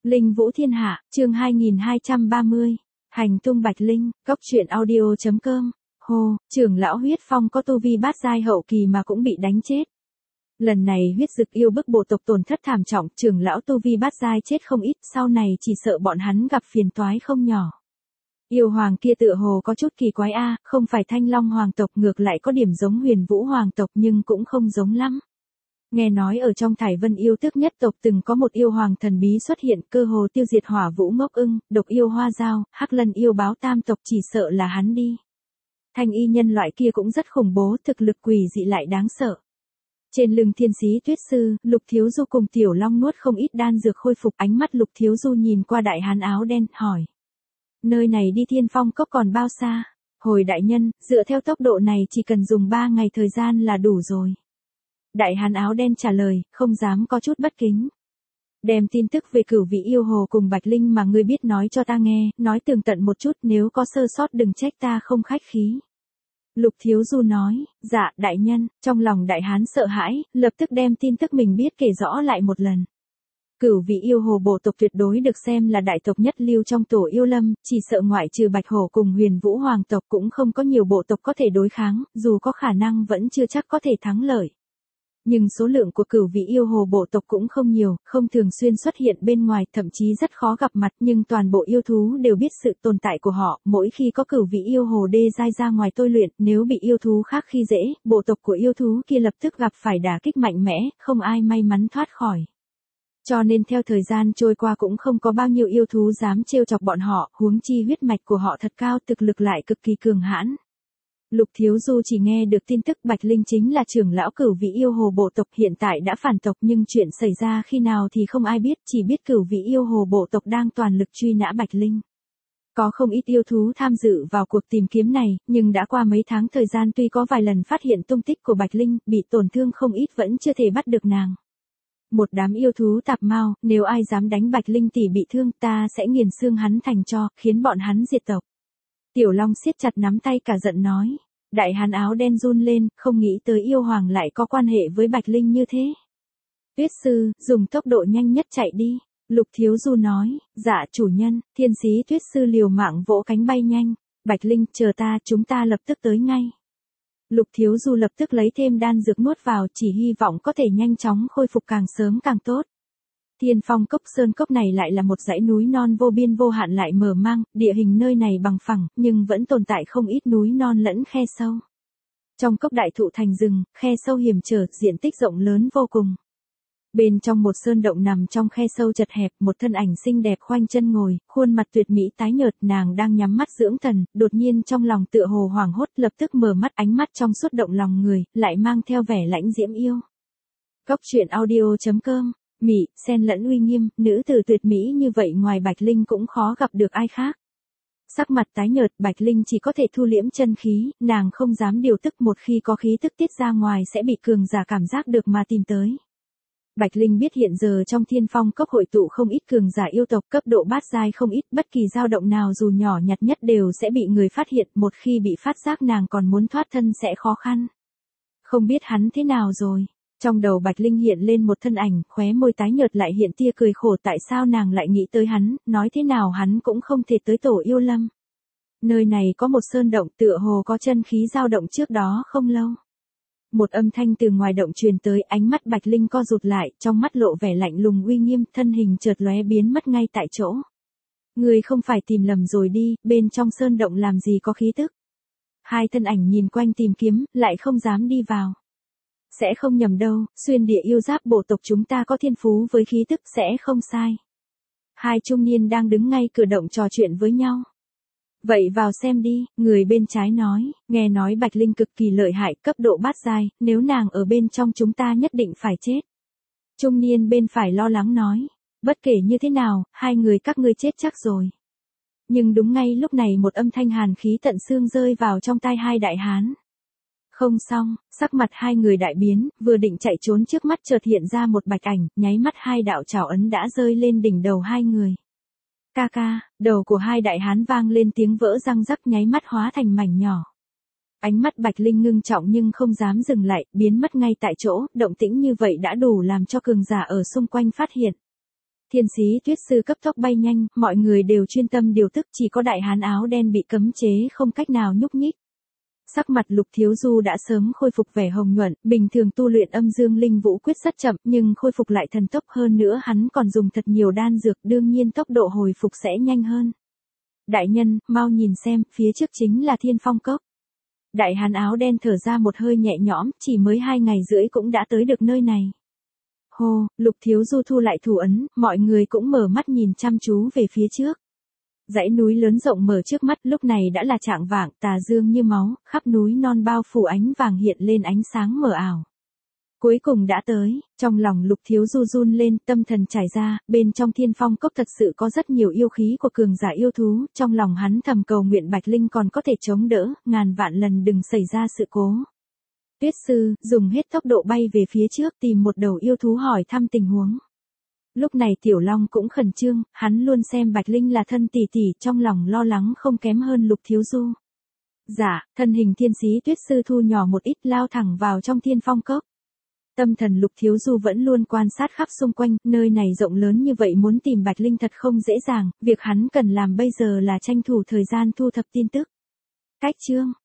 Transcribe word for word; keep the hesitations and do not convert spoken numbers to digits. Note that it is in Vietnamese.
Linh Vũ Thiên Hạ, chương hai nghìn hai trăm ba mươi. Hành tung Bạch Linh, góc truyện audio chấm com. Hồ, trưởng lão huyết phong có tu vi bát giai hậu kỳ mà cũng bị đánh chết. Lần này huyết dực yêu bức bộ tộc tổn thất thảm trọng, trưởng lão tu vi bát giai chết không ít, sau này chỉ sợ bọn hắn gặp phiền toái không nhỏ. Yêu hoàng kia tựa hồ có chút kỳ quái a, không phải Thanh Long hoàng tộc, ngược lại có điểm giống Huyền Vũ hoàng tộc nhưng cũng không giống lắm. Nghe nói ở trong Thải Vân yêu tước nhất tộc từng có một yêu hoàng thần bí xuất hiện, cơ hồ tiêu diệt Hỏa Vũ Ngốc Ưng, độc yêu Hoa Dao, Hắc Lân yêu báo tam tộc, chỉ sợ là hắn đi. Thanh y nhân loại kia cũng rất khủng bố, thực lực quỷ dị lại đáng sợ. Trên lưng Thiên Sĩ Tuyết Sư, Lục Thiếu Du cùng Tiểu Long nuốt không ít đan dược khôi phục, ánh mắt Lục Thiếu Du nhìn qua đại hán áo đen, hỏi: nơi này đi Thiên Phong Cốc còn bao xa? Hồi đại nhân, dựa theo tốc độ này chỉ cần dùng ba ngày thời gian là đủ rồi. Đại hán áo đen trả lời, không dám có chút bất kính. Đem tin tức về Cửu Vị yêu hồ cùng Bạch Linh mà ngươi biết nói cho ta nghe, nói tường tận một chút, nếu có sơ sót đừng trách ta không khách khí. Lục Thiếu Du nói, dạ đại nhân. Trong lòng đại hán sợ hãi, lập tức đem tin tức mình biết kể rõ lại một lần. Cửu Vị yêu hồ bộ tộc tuyệt đối được xem là đại tộc nhất lưu trong tổ yêu lâm, chỉ sợ ngoại trừ Bạch Hổ cùng Huyền Vũ hoàng tộc cũng không có nhiều bộ tộc có thể đối kháng, dù có khả năng vẫn chưa chắc có thể thắng lợi. Nhưng số lượng của Cửu Vị yêu hồ bộ tộc cũng không nhiều, không thường xuyên xuất hiện bên ngoài, thậm chí rất khó gặp mặt, nhưng toàn bộ yêu thú đều biết sự tồn tại của họ, mỗi khi có Cửu Vị yêu hồ đê giai ra ngoài tôi luyện, nếu bị yêu thú khác khi dễ, bộ tộc của yêu thú kia lập tức gặp phải đả kích mạnh mẽ, không ai may mắn thoát khỏi. Cho nên theo thời gian trôi qua cũng không có bao nhiêu yêu thú dám trêu chọc bọn họ, huống chi huyết mạch của họ thật cao, thực lực lại cực kỳ cường hãn. Lục Thiếu Du chỉ nghe được tin tức Bạch Linh chính là trưởng lão Cửu Vị yêu hồ bộ tộc, hiện tại đã phản tộc, nhưng chuyện xảy ra khi nào thì không ai biết, chỉ biết Cửu Vị yêu hồ bộ tộc đang toàn lực truy nã Bạch Linh. Có không ít yêu thú tham dự vào cuộc tìm kiếm này, nhưng đã qua mấy tháng thời gian, tuy có vài lần phát hiện tung tích của Bạch Linh, bị tổn thương không ít vẫn chưa thể bắt được nàng. Một đám yêu thú tạp mao, nếu ai dám đánh Bạch Linh tỷ bị thương, ta sẽ nghiền xương hắn thành tro, khiến bọn hắn diệt tộc. Tiểu Long siết chặt nắm tay cả giận nói. Đại hán áo đen run lên, không nghĩ tới yêu hoàng lại có quan hệ với Bạch Linh như thế. Tuyết Sư, dùng tốc độ nhanh nhất chạy đi. Lục Thiếu Du nói, dạ chủ nhân. Thiên Sĩ Tuyết Sư liều mạng vỗ cánh bay nhanh. Bạch Linh, chờ ta, chúng ta lập tức tới ngay. Lục Thiếu Du lập tức lấy thêm đan dược nuốt vào, chỉ hy vọng có thể nhanh chóng khôi phục, càng sớm càng tốt. Thiên Phong Cốc Sơn Cốc này lại là một dãy núi non vô biên vô hạn lại mở mang, địa hình nơi này bằng phẳng, nhưng vẫn tồn tại không ít núi non lẫn khe sâu. Trong cốc đại thụ thành rừng, khe sâu hiểm trở, diện tích rộng lớn vô cùng. Bên trong một sơn động nằm trong khe sâu chật hẹp, một thân ảnh xinh đẹp khoanh chân ngồi, khuôn mặt tuyệt mỹ tái nhợt, nàng đang nhắm mắt dưỡng thần, đột nhiên trong lòng tựa hồ hoảng hốt, lập tức mở mắt, ánh mắt trong suốt động lòng người, lại mang theo vẻ lãnh diễm yêu. Góc truyện audio chấm com. Mỹ, xen lẫn uy nghiêm, nữ tử tuyệt mỹ như vậy ngoài Bạch Linh cũng khó gặp được ai khác. Sắc mặt tái nhợt, Bạch Linh chỉ có thể thu liễm chân khí, nàng không dám điều tức, một khi có khí tức tiết ra ngoài sẽ bị cường giả cảm giác được mà tìm tới. Bạch Linh biết hiện giờ trong Thiên Phong Cốc hội tụ không ít cường giả yêu tộc, cấp độ bát giai không ít, bất kỳ dao động nào dù nhỏ nhặt nhất đều sẽ bị người phát hiện, một khi bị phát giác nàng còn muốn thoát thân sẽ khó khăn. Không biết hắn thế nào rồi. Trong đầu Bạch Linh hiện lên một thân ảnh, khóe môi tái nhợt lại hiện tia cười khổ, tại sao nàng lại nghĩ tới hắn, nói thế nào hắn cũng không thể tới tổ yêu lâm. Nơi này có một sơn động, tựa hồ có chân khí dao động trước đó không lâu. Một âm thanh từ ngoài động truyền tới, ánh mắt Bạch Linh co rụt lại, trong mắt lộ vẻ lạnh lùng uy nghiêm, thân hình chợt lóe biến mất ngay tại chỗ. Người không phải tìm lầm rồi đi, bên trong sơn động làm gì có khí tức. Hai thân ảnh nhìn quanh tìm kiếm, lại không dám đi vào. Sẽ không nhầm đâu, xuyên địa yêu giáp bộ tộc chúng ta có thiên phú với khí tức, sẽ không sai. Hai trung niên đang đứng ngay cửa động trò chuyện với nhau. Vậy vào xem đi, người bên trái nói, nghe nói Bạch Linh cực kỳ lợi hại, cấp độ bát giai, nếu nàng ở bên trong chúng ta nhất định phải chết. Trung niên bên phải lo lắng nói, bất kể như thế nào, hai người các ngươi chết chắc rồi. Nhưng đúng ngay lúc này một âm thanh hàn khí tận xương rơi vào trong tai hai đại hán. Không xong, sắc mặt hai người đại biến, vừa định chạy trốn trước mắt chợt hiện ra một bạch ảnh, nháy mắt hai đạo trảo ấn đã rơi lên đỉnh đầu hai người. Ca ca, đầu của hai đại hán vang lên tiếng vỡ răng rắc, nháy mắt hóa thành mảnh nhỏ. Ánh mắt Bạch Linh ngưng trọng nhưng không dám dừng lại, biến mất ngay tại chỗ, động tĩnh như vậy đã đủ làm cho cường giả ở xung quanh phát hiện. Thiên sĩ tuyết sư cấp tốc bay nhanh, mọi người đều chuyên tâm điều tức, chỉ có đại hán áo đen bị cấm chế không cách nào nhúc nhích. Sắc mặt Lục Thiếu Du đã sớm khôi phục vẻ hồng nhuận, bình thường tu luyện âm dương linh vũ quyết rất chậm, nhưng khôi phục lại thần tốc hơn nữa hắn còn dùng thật nhiều đan dược, đương nhiên tốc độ hồi phục sẽ nhanh hơn. Đại nhân, mau nhìn xem, phía trước chính là Thiên Phong Cốc. Đại hán áo đen thở ra một hơi nhẹ nhõm, chỉ mới hai ngày rưỡi cũng đã tới được nơi này. Hô, Lục Thiếu Du thu lại thủ ấn, mọi người cũng mở mắt nhìn chăm chú về phía trước. Dãy núi lớn rộng mở trước mắt, lúc này đã là trạng vạng, tà dương như máu, khắp núi non bao phủ ánh vàng hiện lên ánh sáng mờ ảo. Cuối cùng đã tới, trong lòng Lục Thiếu Du run lên, tâm thần trải ra, bên trong Thiên Phong Cốc thật sự có rất nhiều yêu khí của cường giả yêu thú, trong lòng hắn thầm cầu nguyện Bạch Linh còn có thể chống đỡ, ngàn vạn lần đừng xảy ra sự cố. Tuyết sư, dùng hết tốc độ bay về phía trước tìm một đầu yêu thú hỏi thăm tình huống. Lúc này Tiểu Long cũng khẩn trương, hắn luôn xem Bạch Linh là thân tỷ tỷ, trong lòng lo lắng không kém hơn Lục Thiếu Du. Dạ, thân hình thiên sĩ tuyết sư thu nhỏ một ít lao thẳng vào trong Thiên Phong Cốc. Tâm thần Lục Thiếu Du vẫn luôn quan sát khắp xung quanh, nơi này rộng lớn như vậy muốn tìm Bạch Linh thật không dễ dàng, việc hắn cần làm bây giờ là tranh thủ thời gian thu thập tin tức. Cách chương